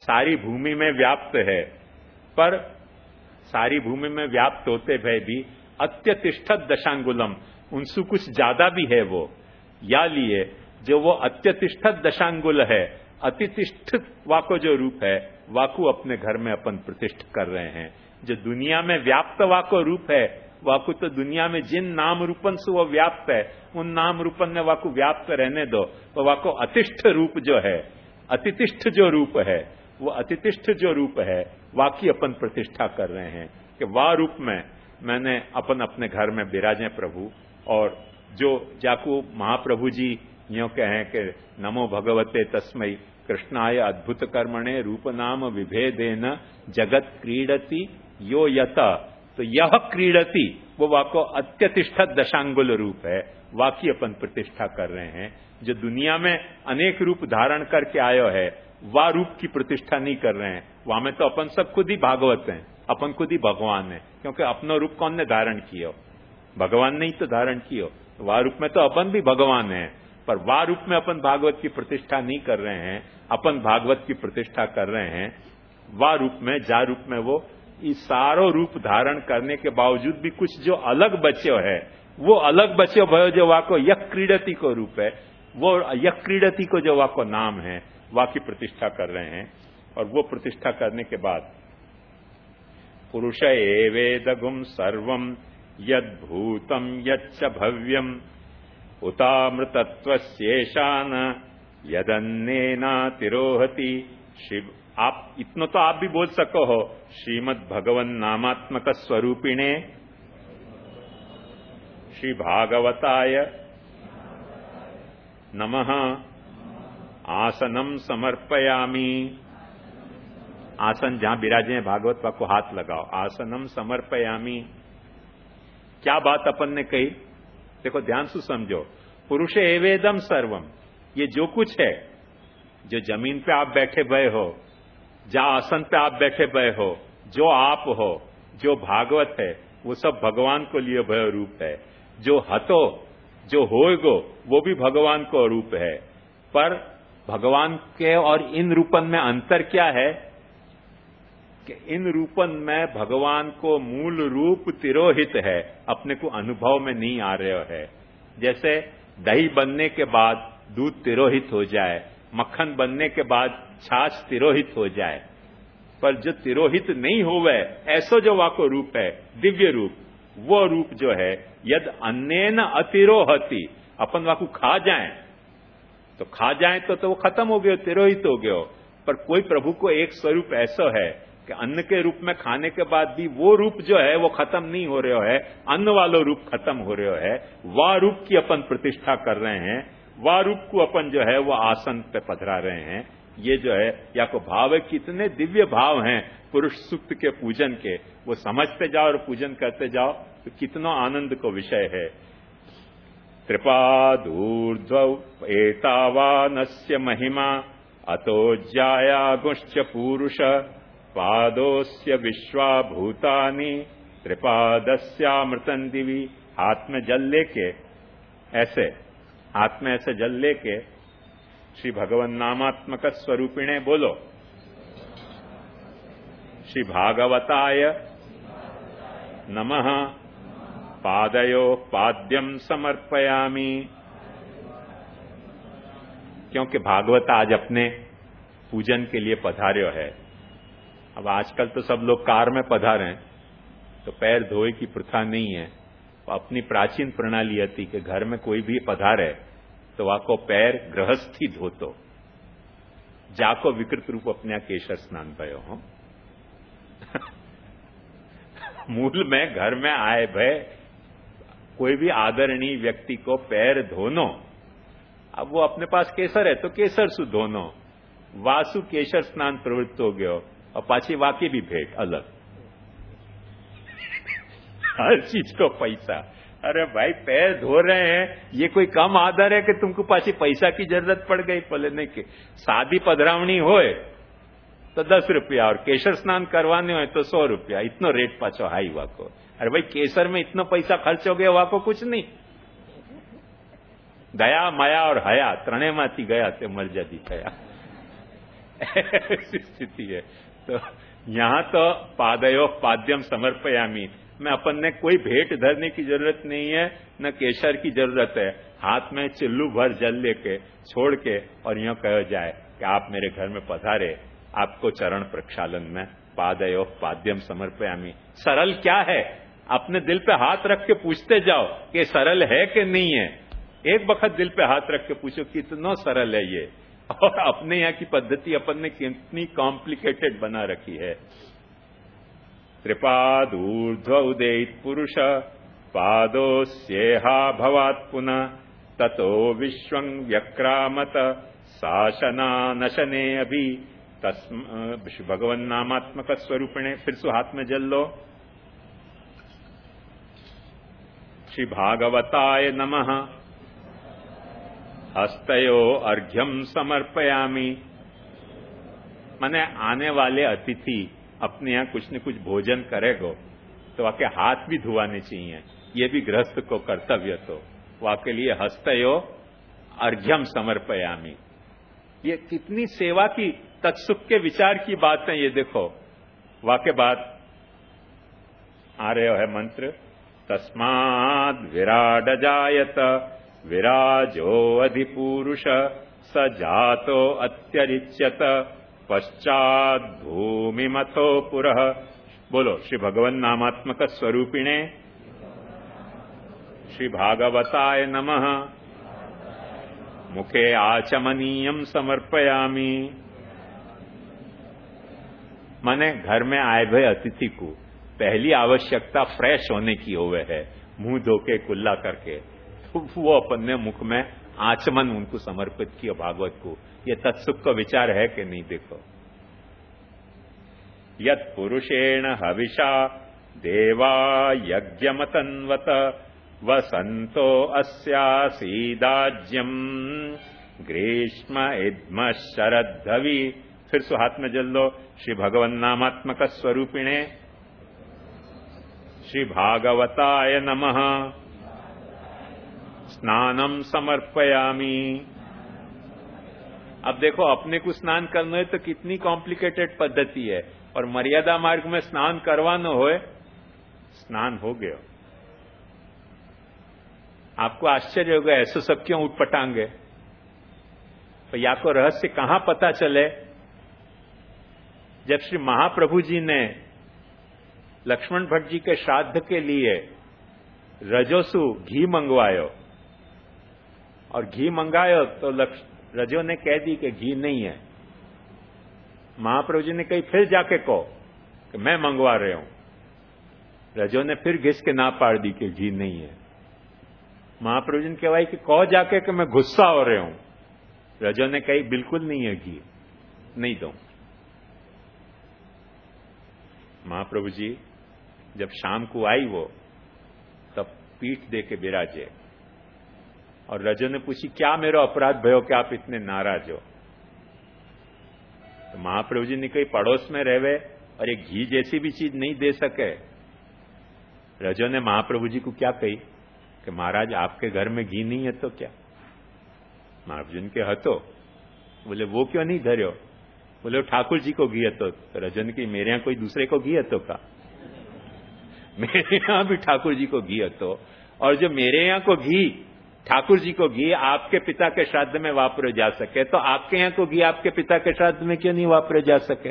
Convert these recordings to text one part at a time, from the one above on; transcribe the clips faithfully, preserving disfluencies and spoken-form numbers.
सारी भूमि में व्याप्त है, पर सारी भूमि में व्याप्त होते हुए भी अत्यतिष्ठत दशांगुलम, उनसे कुछ ज्यादा भी है वो। या लिए जो वो अत्यतिष्ठत दशांगुल है, अतितिष्ठित वाको जो रूप है, वाकु अपने घर में अपन प्रतिष्ठ कर रहे हैं। जो दुनिया में व्याप्त वाको रूप है, वाकु तो दुनिया में जिन नाम रूपन से वो व्याप्त है, उन नाम रूपन में वाकु व्याप्त रहने दो। तो वाको अतिष्ठ रूप जो है, अतितिष्ठ जो रूप है, वो अतितिष्ठ जो रूप है, वाकी अपन प्रतिष्ठा कर रहे हैं कि वाह रूप में मैंने अपन अपने घर में विराजे प्रभु। और जो जाकू महाप्रभु जी यूं कहें कि नमो भगवते तस्मै कृष्णाय अद्भुत कर्मणे रूप नाम विभेदेन जगत क्रीडति यो यत, तो यह क्रीडति वो वाको अत्यतिष्ठत दशांगुल रूप है, वाकी अपन प्रतिष्ठा कर रहे हैं। जो दुनिया में अनेक रूप धारण करके आयो है, वह रूप की प्रतिष्ठा नहीं कर रहे हैं। वहां में तो अपन सब खुद ही भागवत हैं, अपन खुद ही भगवान है, क्योंकि अपना रूप कौन ने धारण किया? भगवान ने ही तो धारण किया। वह रूप में तो अपन भी भगवान है, पर वह रूप में अपन भागवत की प्रतिष्ठा नहीं कर रहे हैं, अपन भागवत की प्रतिष्ठा कर रहे हैं। वह रूप में, जा रूप में वो इस सारों रूप धारण करने के बावजूद भी कुछ जो अलग बच्चों है, वो अलग बच्चों भयो जो वाको यक क्रीडति को रूप है, वो यक क्रीडति को जो वाको नाम है, वा की प्रतिष्ठा कर रहे हैं। और वो प्रतिष्ठा करने के बाद पुरुष एवेदगुम सर्वम यद्भूतम यच्च भव्यम उतामृतत्वस्येषान यदन्नेना तिरोहति। शिव, आप इतना तो आप भी बोल सको हो, श्रीमद् भगवन नामात्मक स्वरूपिणे श्री भागवताय नमः आसनम समर्पयामि। आसन जहां विराजे हैं भागवत को हाथ लगाओ, आसनम समर्पयामि। क्या बात अपन ने कही? देखो ध्यान से समझो। पुरुष एवेदम सर्वम, ये जो कुछ है, जो जमीन पे आप बैठे भय हो, जहां आसन पे आप बैठे भय हो, जो आप हो, जो भागवत है, वो सब भगवान को लिए भय रूप है। जो हतो, जो होएगो, वो भी भगवान को रूप है। पर भगवान के और इन रूपन में अंतर क्या है कि इन रूपन में भगवान को मूल रूप तिरोहित है, अपने को अनुभव में नहीं आ रहे है। जैसे दही बनने के बाद दूध तिरोहित हो जाए, मक्खन बनने के बाद छाछ तिरोहित हो जाए, पर जो तिरोहित नहीं होवे ऐसा जो वाको रूप है, दिव्य रूप, वो रूप जो है यद अन्नेन अतिरोहति, अपन वाको खा जाए तो खा जाए तो, तो वो खत्म हो गयो, तिरोहित हो गयो। पर कोई प्रभु को एक स्वरूप ऐसा है कि अन्न के रूप में खाने के बाद भी वो रूप जो है वो खत्म नहीं हो रहा है, अन्न वाला रूप खत्म हो रहा है। वह रूप की अपन प्रतिष्ठा कर रहे हैं, वह रूप को अपन जो है वो आसन पे पधरा रहे हैं। ये जो है या को भाव है, कितने दिव्य भाव हैं पुरुष सूक्त के पूजन के, वो समझते जाओ और पूजन करते जाओ तो कितना आनंद को विषय है। त्रिपादूर्ध्व एतावानस्य महिमा अतो ज्यायागुश्च पूरुष पादोस्य विश्वाभूतानि त्रिपादस्यामृतं दिवि। हाथ में जल लेके, ऐसे हाथ में ऐसे जल लेके श्री भगवन नामात्मक स्वरूपिणे बोलो, श्री भागवताय नमः पादयो पाद्यम समर्पयामि। क्योंकि भागवत आज अपने पूजन के लिए पधार्यो है। अब आजकल तो सब लोग कार में पधारे हैं, तो पैर धोए की प्रथा नहीं है। अपनी प्राचीन प्रणाली थी कि घर में कोई भी पधारे तो वाको पैर गृहस्थी धोतो, जाको विकृत रूप अपने केशर स्नान भयो हो। मूल में घर में आए भय कोई भी आदरणीय व्यक्ति को पैर धोनो, अब वो अपने पास केसर है तो केसर सु धोनो, वासु केशर स्नान प्रवृत्त हो गयो और पाछी वाकी भी भेंट अलग। हर चीज को पैसा। अरे भाई पैर धो रहे हैं, ये कोई कम आदर है कि तुमको पाछी पैसा की जरूरत पड़ गई? बोले नहीं कि सादी पधरावनी होए तो दस रुपया और केसर स्नान करवाने हो तो सौ रुपया, इतना रेट पाछो हाई वाको। अरे भाई केसर में इतना पैसा खर्च हो गया वाको कुछ नहीं। दया माया और हया त्रणेमांथी गया ते मर्यादी थया। ऐसी स्थिति है। तो यहां तो पादयो पाद्यम समर्पयामी में अपन ने कोई भेंट धरने की जरूरत नहीं है, न केशर की जरूरत है। हाथ में चिल्लू भर जल लेके छोड़ के और यूं कहा जाए कि आप मेरे घर में पधारे, आपको चरण प्रक्षालन में पादयो पाद्यम समर्पयामी। सरल क्या है? अपने दिल पे हाथ रख के पूछते जाओ कि सरल है कि नहीं है। एक वक्त दिल पे हाथ रख के पूछो कितना सरल है ये, और अपने यहाँ की पद्धति अपन ने कितनी कॉम्प्लिकेटेड बना रखी है। त्रिपादूर्ध्व उदेत पुरुष पादोस्येहा भवात् पुनः ततो विश्वं व्यक्रामत शासना नशने अभी तस्म भगवन नामात्मक स्वरूपिणे। फिर सु हाथ में जल लो। श्री भागवताय नमः। हस्तयो अर्घ्यम समर्पयामी। माने आने वाले अतिथि अपने यहाँ कुछ न कुछ भोजन करेगो तो वाके हाथ भी धुआने चाहिए, ये भी गृहस्थ को कर्तव्य। तो वाके लिए हस्तयो अर्घ्यम समर्पयामी। ये कितनी सेवा की तत्सुख के विचार की बात है। ये देखो वाके बाद आ रहे है मंत्र, तस्माद् विराड जायत विराजो अधिपुरुष स जातो अत्यरिच्यत पश्चात भूमि मथो पुरः। बोलो श्री भगवन नामात्मक स्वरूपिणे श्री भागवताय नमः। मुखे आचमनीयम समर्पयामी। माने घर में आए भय अतिथि को पहली आवश्यकता फ्रेश होने की होवे है, मुंह धो के कुल्ला करके, तो वो अपन ने मुख में आचमन उनको समर्पित किया भागवत को। ये तत्सुख का विचार है कि नहीं? देखो, यत् पुरुषेण हविषा देवा यज्ञमतन्वत वसंतो अस्यासीदाज्यम ग्रीष्म इद्म शरद्धवि। फिर सु हाथ में जल लो। श्री भगवन नामात्मक स्वरूपिणे श्री भागवताय नमः। स्नानम समर्पयामी। अब देखो, अपने को स्नान करना है तो कितनी कॉम्प्लिकेटेड पद्धति है, और मर्यादा मार्ग में स्नान करवाना होए, स्नान हो गया। आपको आश्चर्य होगा ऐसे सब क्यों उठ पटांगे। तो या को रहस्य कहां पता चले? जब श्री महाप्रभु जी ने लक्ष्मण भट्ट जी के श्राद्ध के लिए रजोसु घी मंगवायो, और घी मंगायो तो रजो ने कह दी कि घी नहीं है। महाप्रभु जी ने कही फिर जाके कहो कि मैं मंगवा रहे हूं। रजो ने फिर घिस के ना पाड़ दी कि घी नहीं है। महाप्रभु जी ने कहवाई कि कहो जाके कि मैं गुस्सा हो रहे हूं। रजो ने कही बिल्कुल नहीं है घी, नहीं दो। महाप्रभु जी जब शाम को आई वो, तब पीठ दे के बिराजे, और रजो ने पूछी क्या मेरा अपराध भयो कि आप इतने नाराज हो? तो महाप्रभु जी ने कही पड़ोस में रहवे और एक घी जैसी भी चीज नहीं दे सके। रजो ने महाप्रभु जी को क्या कही कि महाराज आपके घर में घी नहीं है तो क्या? महाप्रभु जी के हतो। बोले वो क्यों नहीं धर्यो? बोले ठाकुर जी को घी हतो। तो रजो ने कही मेरे यहां कोई दूसरे को घी हतो का? मेरे यहां भी ठाकुर जी को घी हतो, और जो मेरे यहां को घी ठाकुर जी को घी आपके पिता के श्राद्ध में वापरे जा सके, तो आपके यहां को घी आपके पिता के श्राद्ध में क्यों नहीं वापरे जा सके?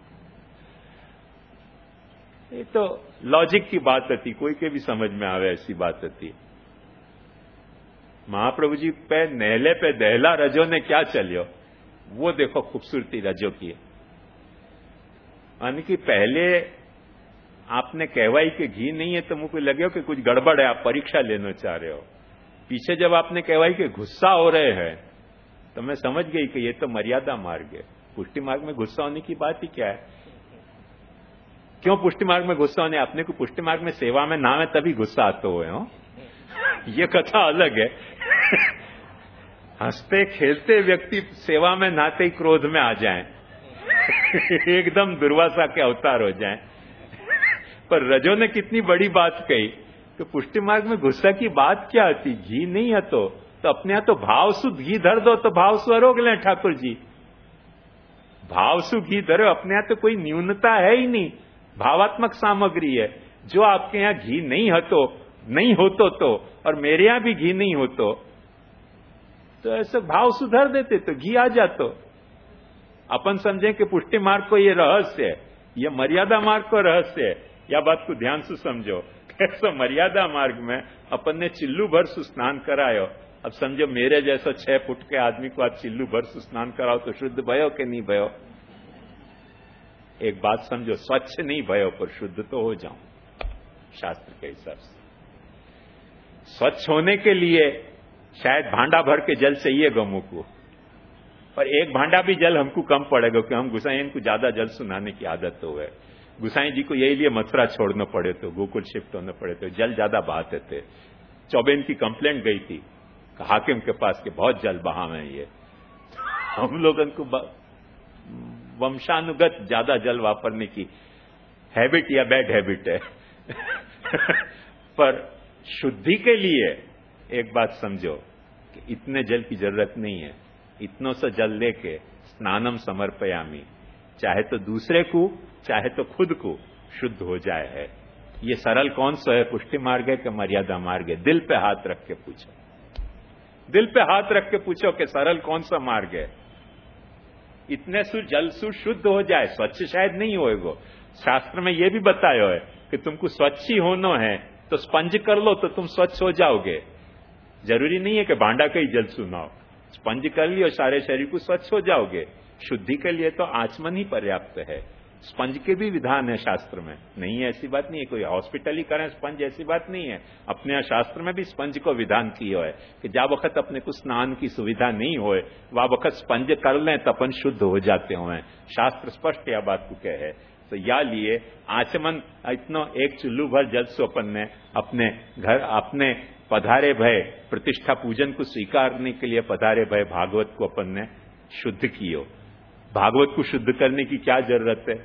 ये तो लॉजिक की बात थी, कोई के भी समझ में आवे ऐसी बात थी। महाप्रभु जी पे नहले पे दहला रजो ने क्या चलियो, वो देखो खूबसूरती रजो की। यानी कि पहले आपने कहवाई कि घी नहीं है तो मुझे लगे कि कुछ गड़बड़ है, आप परीक्षा लेना चाह रहे हो। पीछे जब आपने कहवाई कि गुस्सा हो रहे हैं, तो मैं समझ गई कि ये तो मर्यादा मार्ग है। पुष्टि मार्ग में गुस्सा होने की बात ही क्या है? क्यों पुष्टि मार्ग में गुस्सा होने? अपने को पुष्टि मार्ग में सेवा में नाम है तभी गुस्सा आते हुए हो, ये कथा अलग है। हंसते खेलते व्यक्ति सेवा में नाते ही क्रोध में आ जाएं, एकदम दुर्वासा के अवतार हो जाएं। पर रजो ने कितनी बड़ी बात कही कि पुष्टि मार्ग में गुस्सा की बात क्या आती? घी नहीं है तो, तो अपने यहां तो भाव शुद्ध घी धर दो तो भाव स्वरोग लें ठाकुर जी। भाव सु घी धरो, अपने यहाँ तो कोई न्यूनता है ही नहीं, भावात्मक सामग्री है। जो आपके यहाँ घी नहीं हतो नहीं होतो तो, और मेरे यहां भी घी नहीं होतो, तो ऐसे भाव सुधार देते तो घी आ जातो। अपन समझें कि पुष्टि मार्ग को ये रहस्य है, ये मर्यादा मार्ग को रहस्य है, या बात को ध्यान से समझो। कैसे मर्यादा मार्ग में अपन ने चिल्लू भर से स्नान करायो, अब समझो मेरे जैसा छह फुट के आदमी को आज चिल्लू भर से स्नान कराओ तो शुद्ध भयो कि नहीं भयो? एक बात समझो, स्वच्छ नहीं भयो पर शुद्ध तो हो जाऊं शास्त्र के हिसाब से। स्वच्छ होने के लिए शायद भांडा भर के जल चाहिए गमू को, पर एक भांडा भी जल हमको कम पड़ेगा कि हम गुसाई को ज्यादा जल सुनाने की आदत हो है। गुसाई जी को यही लिए मथुरा छोड़ना पड़े तो, गोकुल शिफ्ट होने पड़े तो, जल ज्यादा बहाते थे। चौबेन की कंप्लेंट गई थी हाकिम के पास कि बहुत जल बहावे हैं ये। हम लोग उनको वंशानुगत ज्यादा जल वापरने की हैबिट या बैड हैबिट है। पर शुद्धि के लिए एक बात समझो कि इतने जल की जरूरत नहीं है। इतनों से जल लेके स्नानम समर्पयामी, चाहे तो दूसरे को चाहे तो खुद को शुद्ध हो जाए है। ये सरल कौन सा है, पुष्टि मार्ग है कि मर्यादा मार्ग है? दिल पे हाथ रख के पूछो, दिल पे हाथ रख के पूछो कि सरल कौन सा मार्ग है। इतने सु जल सु शुद्ध हो जाए, स्वच्छ शायद नहीं होएगो। शास्त्र में यह भी बताया है कि तुमको स्वच्छ ही होना है तो स्पंज कर लो तो तुम स्वच्छ हो जाओगे। जरूरी नहीं है कि भांडा का ही जल सुनाओ, स्पंज कर लियो सारे शरीर को स्वच्छ हो जाओगे। शुद्धि के लिए तो आचमन ही पर्याप्त है। स्पंज के भी विधान है शास्त्र में, नहीं है ऐसी बात नहीं है। कोई हॉस्पिटल ही करें स्पंज, ऐसी बात नहीं है। अपने यहाँ शास्त्र में भी स्पंज को विधान किया है कि जा वक्त अपने को स्नान की सुविधा नहीं होए वह वक्त स्पंज कर लें तो अपन शुद्ध हो जाते हुए। शास्त्र स्पष्ट यह बात को कहे है। तो या लिए आचमन इतना एक चुल्लू भर जल से अपन ने अपने घर अपने पधारे भय प्रतिष्ठा पूजन को स्वीकारने के लिए पधारे भय भागवत को अपन ने शुद्ध कियो। भागवत को शुद्ध करने की क्या जरूरत है?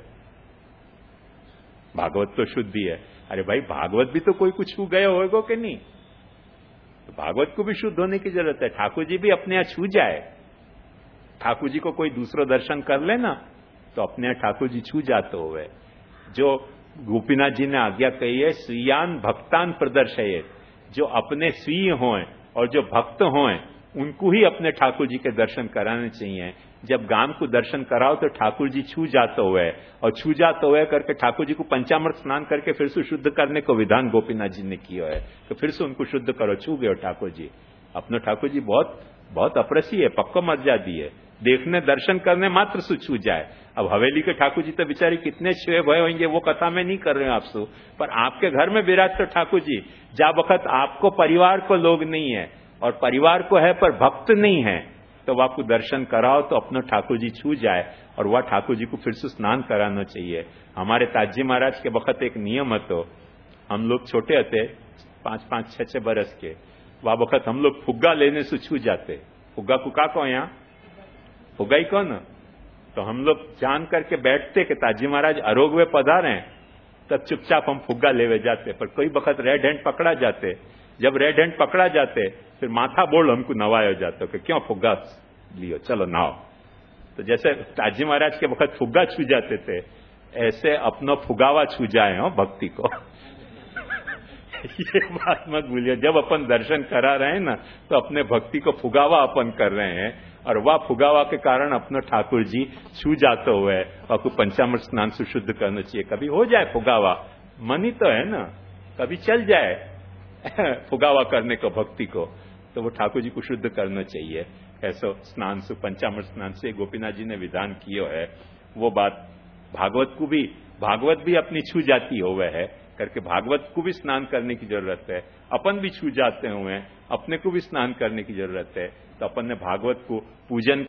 भागवत तो शुद्धि है। अरे भाई भागवत भी तो कोई कुछ छू गए होएगो कि नहीं? तो भागवत को भी शुद्ध होने की जरूरत है। ठाकुर जी भी अपने यहाँ छू जाए, ठाकुर जी को कोई दूसरा दर्शन कर ले ना तो अपने यहाँ ठाकुर जी छू जाते हुए। जो गोपीनाथ जी ने आज्ञा कही है, स्वीयान भक्तान प्रदर्शयेत, जो अपने स्वीय हों और जो भक्त हों उनको ही अपने ठाकुर जी के दर्शन कराने चाहिए। जब गांव को दर्शन कराओ तो ठाकुर जी छू जाते हुए, और छू जाते हुए करके ठाकुर जी को पंचामृत स्नान करके फिर से शुद्ध करने को विधान गोपीनाथ जी ने किया है। तो फिर से उनको शुद्ध करो, छू गए ठाकुर जी। अपने ठाकुर जी बहुत बहुत अप्रसी है, पक्को मर्यादी है। देखने दर्शन करने मात्र से छू जाए। अब हवेली के ठाकुर जी तो बेचारे कितने छुए भय होंगे वो कथा में नहीं कर रहे हैं आपसे, पर आपके घर में विराट तो ठाकुर जी, जा वक्त आपको परिवार को लोग नहीं है और परिवार को है पर भक्त नहीं है, तो आपको दर्शन कराओ तो अपना ठाकुर जी छू जाए और वह ठाकुर जी को फिर से स्नान कराना चाहिए। हमारे ताजी महाराज के वक्त एक नियम तो, हम लोग छोटे थे पांच पांच छह छह बरस के, वह वक्त हम लोग फुग्गा लेने से छू जाते। फुग्गा को का कहो यहाँ फुग्गा ही कौन, तो हम लोग जान करके बैठते कि ताजी महाराज अरोग वे पधारे हैं, तब चुपचाप हम फुग्गा लेवे जाते। पर कोई वक्त रेड हैंड पकड़ा जाते, जब रेड हैंड पकड़ा जाते फिर माथा बोल हमको नवाया जाता कि क्यों फुग्गा लियो, चलो नाओ। तो जैसे ताजी महाराज के वक्त फुग्गा छू जाते थे, ऐसे अपना फुगावा छू जाए हो भक्ति को। ये बात मत भूलिए, जब अपन दर्शन करा रहे हैं ना तो अपने भक्ति को फुगावा अपन कर रहे हैं, और वह फुगावा के कारण अपना ठाकुर जी छू जाते हुए आपको पंचामृत स्नान से शुद्ध करना चाहिए। कभी हो जाए फुगावा, मन ही तो है ना, कभी चल जाए फुगावा करने को भक्ति को, तो वो ठाकुर जी को शुद्ध करना चाहिए। ऐसा स्नान से पंचामृत स्नान से गोपीनाथ जी ने विधान किया है। वो बात भागवत को भी, भागवत भी अपनी छू जाती हुए है करके भागवत को भी स्नान करने की जरूरत है। अपन भी छू जाते हुए अपने को भी स्नान करने की जरूरत है। तो अपन ने भागवत को पूजन